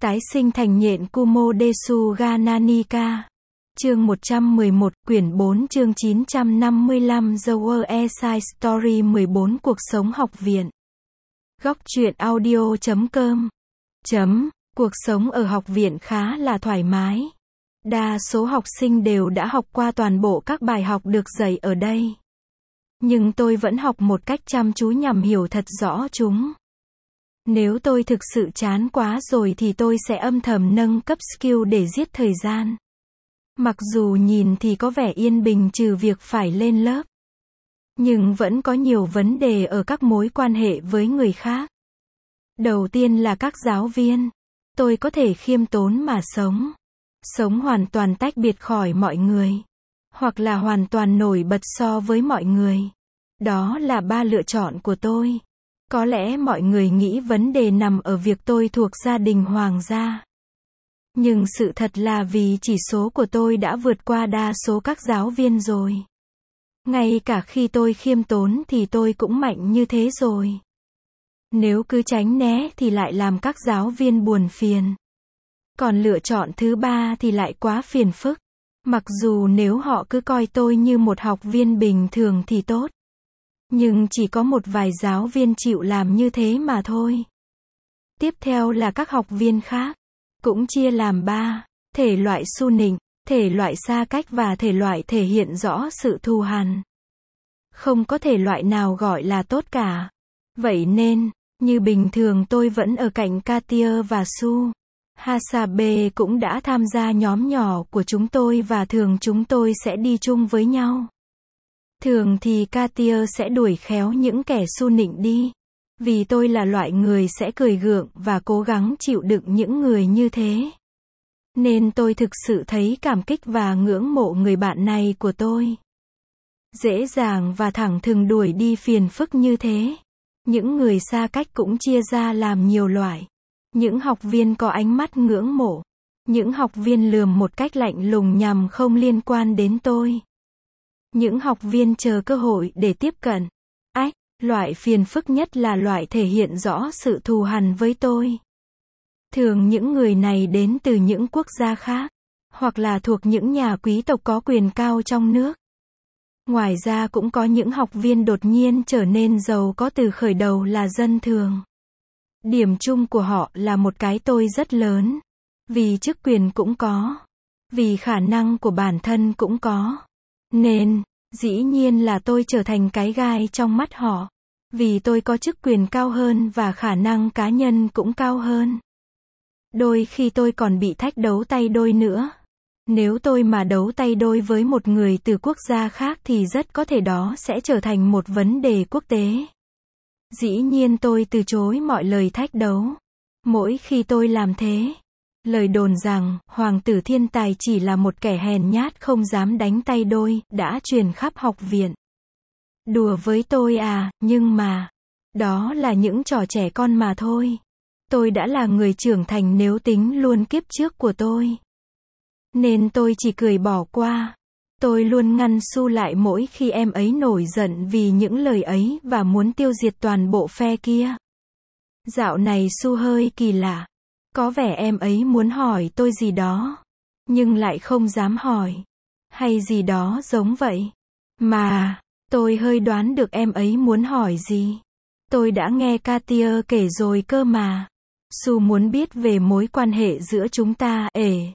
Tái sinh thành nhện Kumo Desu ga Nanika. Chương 111, quyển 4 chương 955 The World Side Story 14 Cuộc sống học viện. Góc truyện audio.com. Cuộc sống ở học viện khá là thoải mái. Đa số học sinh đều đã học qua toàn bộ các bài học được dạy ở đây. Nhưng tôi vẫn học một cách chăm chú nhằm hiểu thật rõ chúng. Nếu tôi thực sự chán quá rồi thì tôi sẽ âm thầm nâng cấp skill để giết thời gian. Mặc dù nhìn thì có vẻ yên bình trừ việc phải lên lớp. Nhưng vẫn có nhiều vấn đề ở các mối quan hệ với người khác. Đầu tiên là các giáo viên. Tôi có thể khiêm tốn mà sống. Sống hoàn toàn tách biệt khỏi mọi người. Hoặc là hoàn toàn nổi bật so với mọi người. Đó là 3 lựa chọn của tôi. Có lẽ mọi người nghĩ vấn đề nằm ở việc tôi thuộc gia đình hoàng gia. Nhưng sự thật là vì chỉ số của tôi đã vượt qua đa số các giáo viên rồi. Ngay cả khi tôi khiêm tốn thì tôi cũng mạnh như thế rồi. Nếu cứ tránh né thì lại làm các giáo viên buồn phiền. Còn lựa chọn thứ 3 thì lại quá phiền phức. Mặc dù nếu họ cứ coi tôi như một học viên bình thường thì tốt. Nhưng chỉ có một vài giáo viên chịu làm như thế mà thôi. Tiếp theo là các học viên khác. Cũng chia làm 3. Thể loại su nịnh, thể loại xa cách và thể loại thể hiện rõ sự thù hằn. Không có thể loại nào gọi là tốt cả. Vậy nên, như bình thường tôi vẫn ở cạnh Katia và Su. Hasabe cũng đã tham gia nhóm nhỏ của chúng tôi và thường chúng tôi sẽ đi chung với nhau. Thường thì Katia sẽ đuổi khéo những kẻ su nịnh đi. Vì tôi là loại người sẽ cười gượng và cố gắng chịu đựng những người như thế. Nên tôi thực sự thấy cảm kích và ngưỡng mộ người bạn này của tôi. Dễ dàng và thẳng thừng đuổi đi phiền phức như thế. Những người xa cách cũng chia ra làm nhiều loại. Những học viên có ánh mắt ngưỡng mộ. Những học viên lườm một cách lạnh lùng nhằm không liên quan đến tôi. Những học viên chờ cơ hội để tiếp cận. Loại phiền phức nhất là loại thể hiện rõ sự thù hằn với tôi. Thường những người này đến từ những quốc gia khác, hoặc là thuộc những nhà quý tộc có quyền cao trong nước. Ngoài ra cũng có những học viên đột nhiên trở nên giàu có từ khởi đầu là dân thường. Điểm chung của họ là một cái tôi rất lớn. Vì chức quyền cũng có. Vì khả năng của bản thân cũng có. Nên, dĩ nhiên là tôi trở thành cái gai trong mắt họ. Vì tôi có chức quyền cao hơn và khả năng cá nhân cũng cao hơn. Đôi khi tôi còn bị thách đấu tay đôi nữa. Nếu tôi mà đấu tay đôi với một người từ quốc gia khác thì rất có thể đó sẽ trở thành một vấn đề quốc tế. Dĩ nhiên tôi từ chối mọi lời thách đấu. Mỗi khi tôi làm thế, lời đồn rằng hoàng tử thiên tài chỉ là một kẻ hèn nhát không dám đánh tay đôi đã truyền khắp học viện. Đùa với tôi à, nhưng mà, đó là những trò trẻ con mà thôi. Tôi đã là người trưởng thành nếu tính luôn kiếp trước của tôi. Nên tôi chỉ cười bỏ qua. Tôi luôn ngăn Su lại mỗi khi em ấy nổi giận vì những lời ấy và muốn tiêu diệt toàn bộ phe kia. Dạo này Su hơi kỳ lạ. Có vẻ em ấy muốn hỏi tôi gì đó. Nhưng lại không dám hỏi. Hay gì đó giống vậy. Mà, tôi hơi đoán được em ấy muốn hỏi gì. Tôi đã nghe Katia kể rồi cơ mà. Su muốn biết về mối quan hệ giữa chúng ta.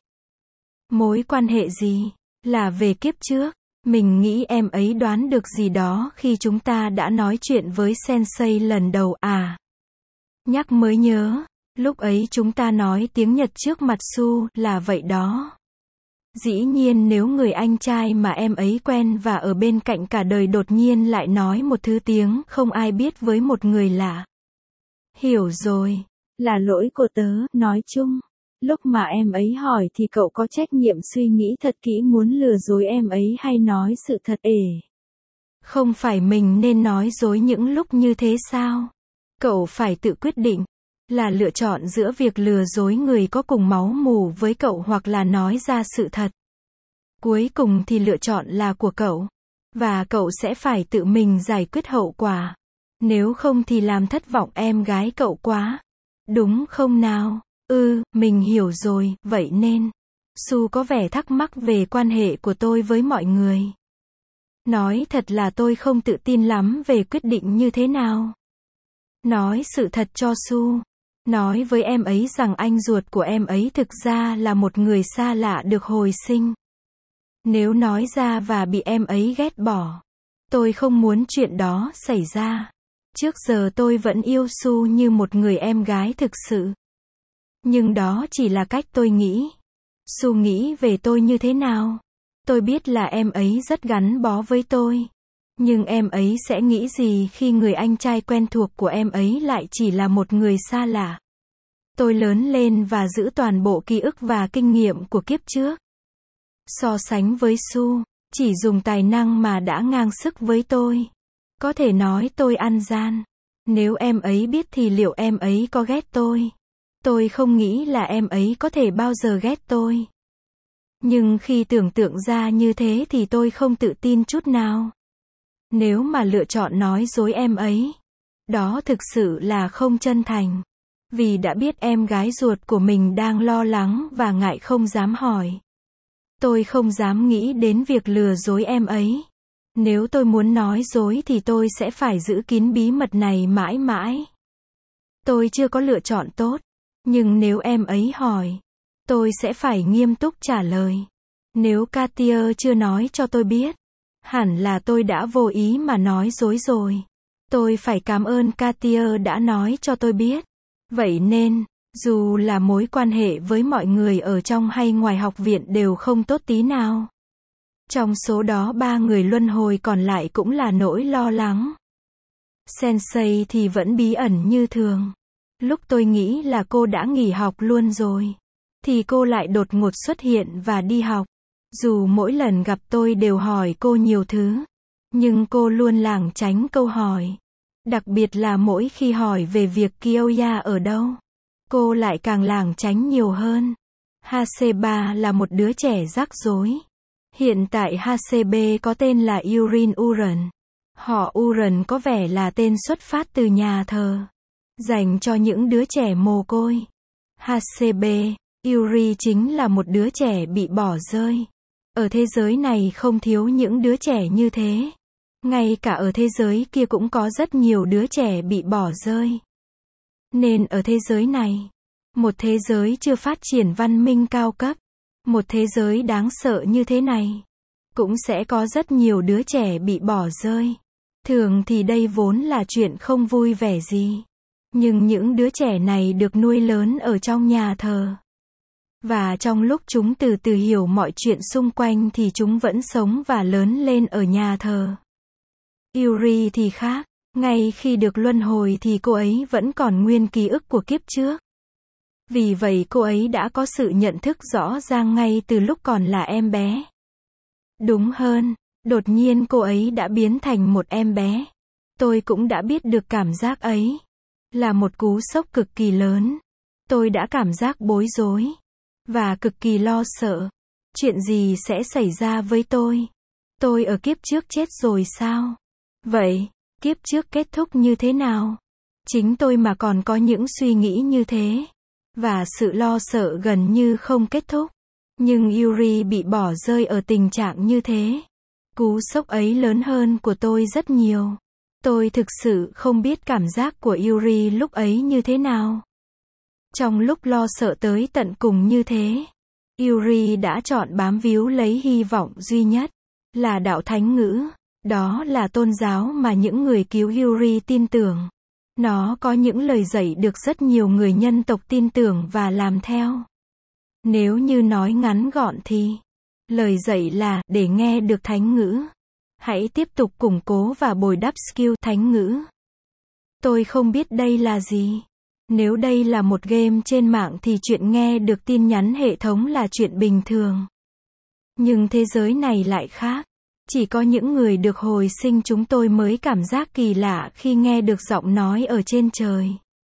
Mối quan hệ gì? Là về kiếp trước. Mình nghĩ em ấy đoán được gì đó khi chúng ta đã nói chuyện với Sensei lần đầu à. Nhắc mới nhớ. Lúc ấy chúng ta nói tiếng Nhật trước mặt Su là vậy đó. Dĩ nhiên nếu người anh trai mà em ấy quen và ở bên cạnh cả đời đột nhiên lại nói một thứ tiếng không ai biết với một người lạ. Hiểu rồi. Là lỗi của tớ, nói chung. Lúc mà em ấy hỏi thì cậu có trách nhiệm suy nghĩ thật kỹ muốn lừa dối em ấy hay nói sự thật. Không phải mình nên nói dối những lúc như thế sao? Cậu phải tự quyết định. Là lựa chọn giữa việc lừa dối người có cùng máu mủ với cậu hoặc là nói ra sự thật. Cuối cùng thì lựa chọn là của cậu. Và cậu sẽ phải tự mình giải quyết hậu quả. Nếu không thì làm thất vọng em gái cậu quá. Đúng không nào? Mình hiểu rồi, vậy nên. Su có vẻ thắc mắc về quan hệ của tôi với mọi người. Nói thật là tôi không tự tin lắm về quyết định như thế nào. Nói sự thật cho Su. Nói với em ấy rằng anh ruột của em ấy thực ra là một người xa lạ được hồi sinh. Nếu nói ra và bị em ấy ghét bỏ. Tôi không muốn chuyện đó xảy ra. Trước giờ tôi vẫn yêu Su như một người em gái thực sự. Nhưng đó chỉ là cách tôi nghĩ. Su nghĩ về tôi như thế nào? Tôi biết là em ấy rất gắn bó với tôi. Nhưng em ấy sẽ nghĩ gì khi người anh trai quen thuộc của em ấy lại chỉ là một người xa lạ? Tôi lớn lên và giữ toàn bộ ký ức và kinh nghiệm của kiếp trước. So sánh với Su, chỉ dùng tài năng mà đã ngang sức với tôi. Có thể nói tôi ăn gian. Nếu em ấy biết thì liệu em ấy có ghét tôi? Tôi không nghĩ là em ấy có thể bao giờ ghét tôi. Nhưng khi tưởng tượng ra như thế thì tôi không tự tin chút nào. Nếu mà lựa chọn nói dối em ấy, đó thực sự là không chân thành. Vì đã biết em gái ruột của mình đang lo lắng và ngại không dám hỏi. Tôi không dám nghĩ đến việc lừa dối em ấy. Nếu tôi muốn nói dối thì tôi sẽ phải giữ kín bí mật này mãi mãi. Tôi chưa có lựa chọn tốt. Nhưng nếu em ấy hỏi, tôi sẽ phải nghiêm túc trả lời. Nếu Katia chưa nói cho tôi biết, hẳn là tôi đã vô ý mà nói dối rồi. Tôi phải cảm ơn Katia đã nói cho tôi biết. Vậy nên, dù là mối quan hệ với mọi người ở trong hay ngoài học viện đều không tốt tí nào. Trong số đó 3 người luân hồi còn lại cũng là nỗi lo lắng. Sensei thì vẫn bí ẩn như thường. Lúc tôi nghĩ là cô đã nghỉ học luôn rồi, thì cô lại đột ngột xuất hiện và đi học. Dù mỗi lần gặp tôi đều hỏi cô nhiều thứ, nhưng cô luôn lảng tránh câu hỏi. Đặc biệt là mỗi khi hỏi về việc Kyoya ở đâu, cô lại càng lảng tránh nhiều hơn. Haseba là một đứa trẻ rắc rối. Hiện tại Hasebe có tên là Urin Uran. Họ Uran có vẻ là tên xuất phát từ nhà thờ, dành cho những đứa trẻ mồ côi. Hasebe, Yuri chính là một đứa trẻ bị bỏ rơi. Ở thế giới này không thiếu những đứa trẻ như thế. Ngay cả ở thế giới kia cũng có rất nhiều đứa trẻ bị bỏ rơi. Nên ở thế giới này, một thế giới chưa phát triển văn minh cao cấp, một thế giới đáng sợ như thế này, cũng sẽ có rất nhiều đứa trẻ bị bỏ rơi. Thường thì đây vốn là chuyện không vui vẻ gì. Nhưng những đứa trẻ này được nuôi lớn ở trong nhà thờ. Và trong lúc chúng từ từ hiểu mọi chuyện xung quanh thì chúng vẫn sống và lớn lên ở nhà thờ. Yuri thì khác. Ngay khi được luân hồi thì cô ấy vẫn còn nguyên ký ức của kiếp trước. Vì vậy cô ấy đã có sự nhận thức rõ ràng ngay từ lúc còn là em bé. Đúng hơn, đột nhiên cô ấy đã biến thành một em bé. Tôi cũng đã biết được cảm giác ấy. Là một cú sốc cực kỳ lớn. Tôi đã cảm giác bối rối. Và cực kỳ lo sợ. Chuyện gì sẽ xảy ra với tôi? Tôi ở kiếp trước chết rồi sao? Vậy, kiếp trước kết thúc như thế nào? Chính tôi mà còn có những suy nghĩ như thế. Và sự lo sợ gần như không kết thúc. Nhưng Yuri bị bỏ rơi ở tình trạng như thế. Cú sốc ấy lớn hơn của tôi rất nhiều. Tôi thực sự không biết cảm giác của Yuri lúc ấy như thế nào. Trong lúc lo sợ tới tận cùng như thế, Yuri đã chọn bám víu lấy hy vọng duy nhất, là đạo thánh ngữ. Đó là tôn giáo mà những người cứu Yuri tin tưởng. Nó có những lời dạy được rất nhiều người nhân tộc tin tưởng và làm theo. Nếu như nói ngắn gọn thì, lời dạy là, để nghe được thánh ngữ, hãy tiếp tục củng cố và bồi đắp skill thánh ngữ. Tôi không biết đây là gì. Nếu đây là một game trên mạng thì chuyện nghe được tin nhắn hệ thống là chuyện bình thường. Nhưng thế giới này lại khác. Chỉ có những người được hồi sinh chúng tôi mới cảm giác kỳ lạ khi nghe được giọng nói ở trên trời.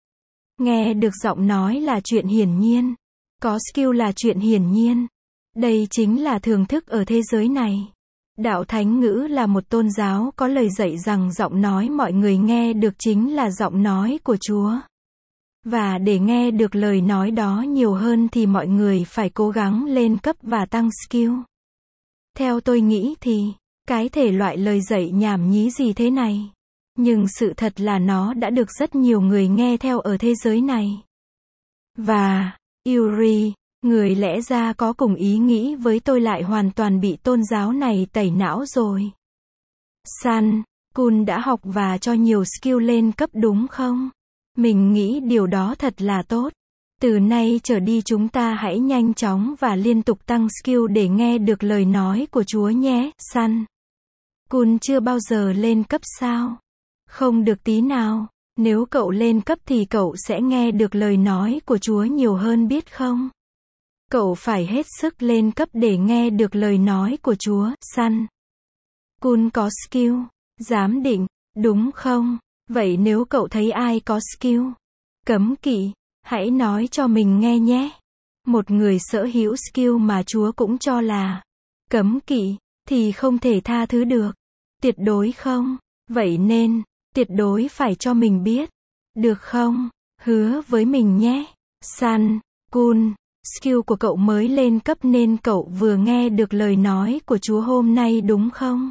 Nghe được giọng nói là chuyện hiển nhiên. Có skill là chuyện hiển nhiên. Đây chính là thường thức ở thế giới này. Đạo Thánh ngữ là một tôn giáo có lời dạy rằng giọng nói mọi người nghe được chính là giọng nói của Chúa. Và để nghe được lời nói đó nhiều hơn thì mọi người phải cố gắng lên cấp và tăng skill. Theo tôi nghĩ thì, cái thể loại lời dạy nhảm nhí gì thế này. Nhưng sự thật là nó đã được rất nhiều người nghe theo ở thế giới này. Và, Yuri, người lẽ ra có cùng ý nghĩ với tôi lại hoàn toàn bị tôn giáo này tẩy não rồi. San Kun đã học và cho nhiều skill lên cấp đúng không? Mình nghĩ điều đó thật là tốt. Từ nay trở đi chúng ta hãy nhanh chóng và liên tục tăng skill để nghe được lời nói của Chúa nhé. San Kun chưa bao giờ lên cấp sao? Không được tí nào. Nếu cậu lên cấp thì cậu sẽ nghe được lời nói của Chúa nhiều hơn biết không? Cậu phải hết sức lên cấp để nghe được lời nói của Chúa. San Kun có skill, giám định, đúng không? Vậy nếu cậu thấy ai có skill cấm kỵ, hãy nói cho mình nghe nhé. Một người sở hữu skill mà Chúa cũng cho là cấm kỵ, thì không thể tha thứ được. Tuyệt đối không? Vậy nên, tuyệt đối phải cho mình biết. Được không? Hứa với mình nhé. San Kun, skill của cậu mới lên cấp nên cậu vừa nghe được lời nói của Chúa hôm nay đúng không?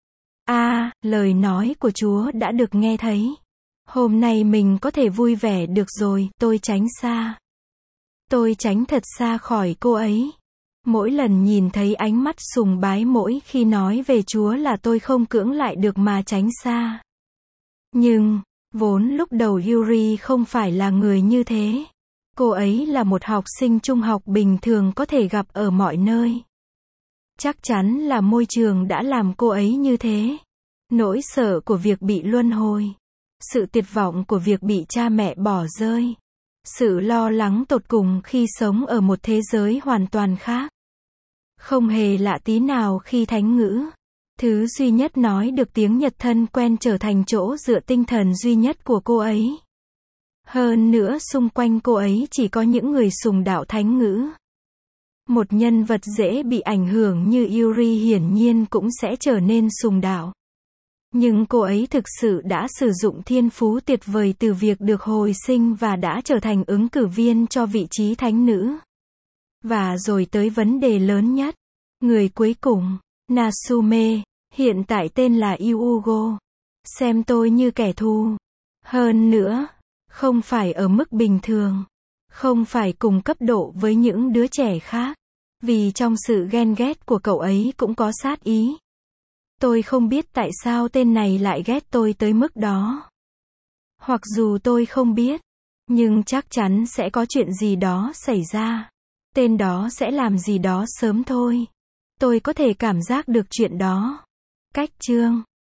Lời nói của Chúa đã được nghe thấy. Hôm nay mình có thể vui vẻ được rồi, tôi tránh xa. Tôi tránh thật xa khỏi cô ấy. Mỗi lần nhìn thấy ánh mắt sùng bái mỗi khi nói về Chúa là tôi không cưỡng lại được mà tránh xa. Nhưng, vốn lúc đầu Yuri không phải là người như thế. Cô ấy là một học sinh trung học bình thường có thể gặp ở mọi nơi. Chắc chắn là môi trường đã làm cô ấy như thế. Nỗi sợ của việc bị luân hồi. Sự tuyệt vọng của việc bị cha mẹ bỏ rơi. Sự lo lắng tột cùng khi sống ở một thế giới hoàn toàn khác. Không hề lạ tí nào khi Thánh ngữ, thứ duy nhất nói được tiếng Nhật thân quen trở thành chỗ dựa tinh thần duy nhất của cô ấy. Hơn nữa xung quanh cô ấy chỉ có những người sùng đạo Thánh ngữ. Một nhân vật dễ bị ảnh hưởng như Yuri hiển nhiên cũng sẽ trở nên sùng đạo. Nhưng cô ấy thực sự đã sử dụng thiên phú tuyệt vời từ việc được hồi sinh và đã trở thành ứng cử viên cho vị trí thánh nữ. Và rồi tới vấn đề lớn nhất. Người cuối cùng, Natsume, hiện tại tên là Yugo. Xem tôi như kẻ thù. Hơn nữa, không phải ở mức bình thường. Không phải cùng cấp độ với những đứa trẻ khác. Vì trong sự ghen ghét của cậu ấy cũng có sát ý. Tôi không biết tại sao tên này lại ghét tôi tới mức đó. Hoặc dù tôi không biết, nhưng chắc chắn sẽ có chuyện gì đó xảy ra. Tên đó sẽ làm gì đó sớm thôi. Tôi có thể cảm giác được chuyện đó. Cách chương